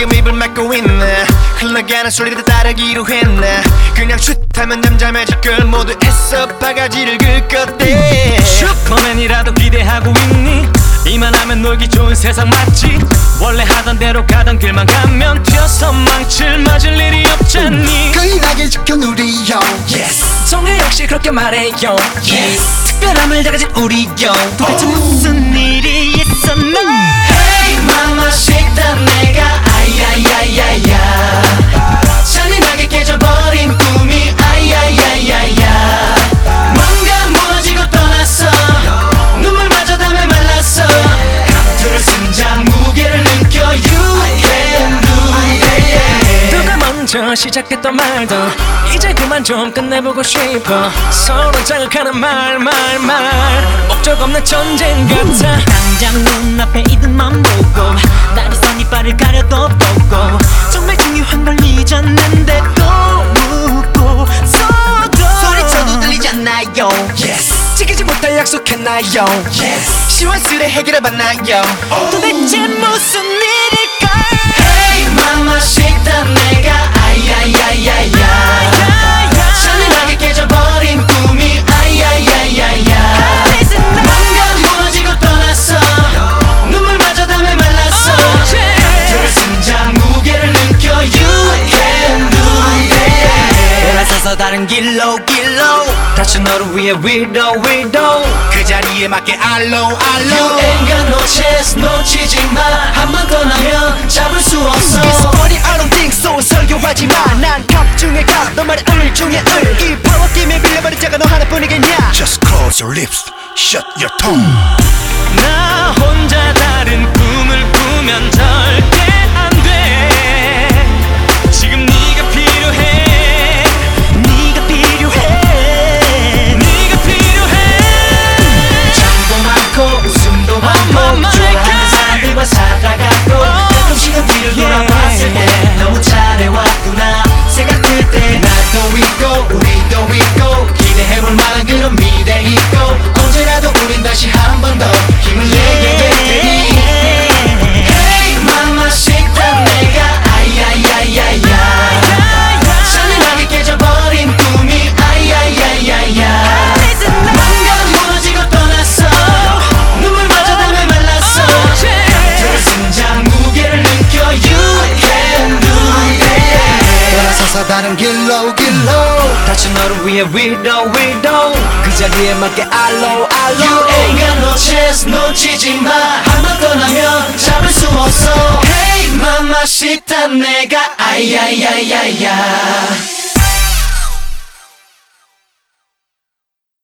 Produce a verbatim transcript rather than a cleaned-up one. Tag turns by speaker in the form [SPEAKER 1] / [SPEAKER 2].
[SPEAKER 1] 지금 입을 막고 있네. 흘러가는 소리를 따르기로 했네. 그냥 슛하면 잠잠해질 걸 모두 애써 바가지를 긁었대.
[SPEAKER 2] 슈퍼맨이라도 기대하고 있니? 이만하면 놀기 좋은 세상 맞지? 원래 하던 대로 가던 길만 가면 튀어서 망칠 맞을 일이 없잖니.
[SPEAKER 3] 거인하게 지켜누리요
[SPEAKER 1] Yes.
[SPEAKER 2] 성에 역시 그렇게 말해요.
[SPEAKER 1] Yes.
[SPEAKER 2] 특별함을 가진 우리요. 도대체 무슨 일이 있었나?
[SPEAKER 1] Hey mama 식다 내가 아야야야야. 잔인하게 깨져버린 꿈이 아야야야야. 뭔가 무너지고 떠났어. 눈물마저 담에 말랐어. 감투를 쓴자 무게를 느껴. You can do it.
[SPEAKER 2] 누가 먼저 시작했던 말도 이제 그만 좀 끝내보고 싶어. 서로 자극하는 말 말 말 목적 없는 전쟁 같아.
[SPEAKER 4] 당장 눈앞에 이들만 보고 다리선 이빨을 가려도 보고 정말 중요한 걸 잊었는데 또 묻고 서도
[SPEAKER 3] 소리쳐도 들리지 않나요
[SPEAKER 1] Yes.
[SPEAKER 2] 지키지 못할 약속했나요?
[SPEAKER 1] Yes.
[SPEAKER 3] 시원스레 해결해 봤나요
[SPEAKER 4] 도대체 무슨 일일까?
[SPEAKER 1] Hey mama 식다 내가 아야야야야. 잔인하게 깨져버린 꿈이 아야야야야. 뭔가 무너지고 떠났어. 눈물마저 담에 말랐어. 감투를 쓴자 무게를 느껴. You can do it.
[SPEAKER 3] 돌아서서 다른 길로 길로
[SPEAKER 2] 다시 너를 위해 위로 위로
[SPEAKER 3] 그 자리에 맞게 알로
[SPEAKER 1] You
[SPEAKER 3] 알로
[SPEAKER 1] ain't got no chance. 놓치지 마. 한 번 떠나면 잡을 수 없어.
[SPEAKER 3] It's funny I don't think so 설교하지 마난갑 중에 갑너 말에 을 중에 을이 파워팀에 빌려버린 자가 너 하나뿐이겠냐
[SPEAKER 5] Just close your lips, shut your tongue.
[SPEAKER 2] 나 혼자 다른 꿈을 꾸면 절대 안돼. 지금 네가 필요해.
[SPEAKER 4] 네가 필요해
[SPEAKER 2] 네가 필요해.
[SPEAKER 1] 잠도 많고 웃음도 많고 좋아하는 사람들과 살아가고 가끔씩은 뒤를 돌아봤을 때 너무 잘해왔구나 생각할 때 나도 있고 우리도 있고 기대해볼 만한 그런 미래 있고 언제라도 우린 다시 한 번 더 힘을 내게 될 테니 Hey mama 식다 내가 아야야야야. 잔인하게 깨져버린 꿈이 아야야야야. 뭔가 무너지고 떠났어. 눈물마저 담에 말랐어. 감투를 쓴자 무게를 느껴. You can do it.
[SPEAKER 3] 돌아서서 다른 길로 길로
[SPEAKER 2] 다시 너를 위해 위로 위로 그 자리에 맞게 알로 알로.
[SPEAKER 1] You ain't got no chance. 놓치지 마. 한 번 떠나면 잡을 수 없어. Hey mama 식다 내가 아야야야야.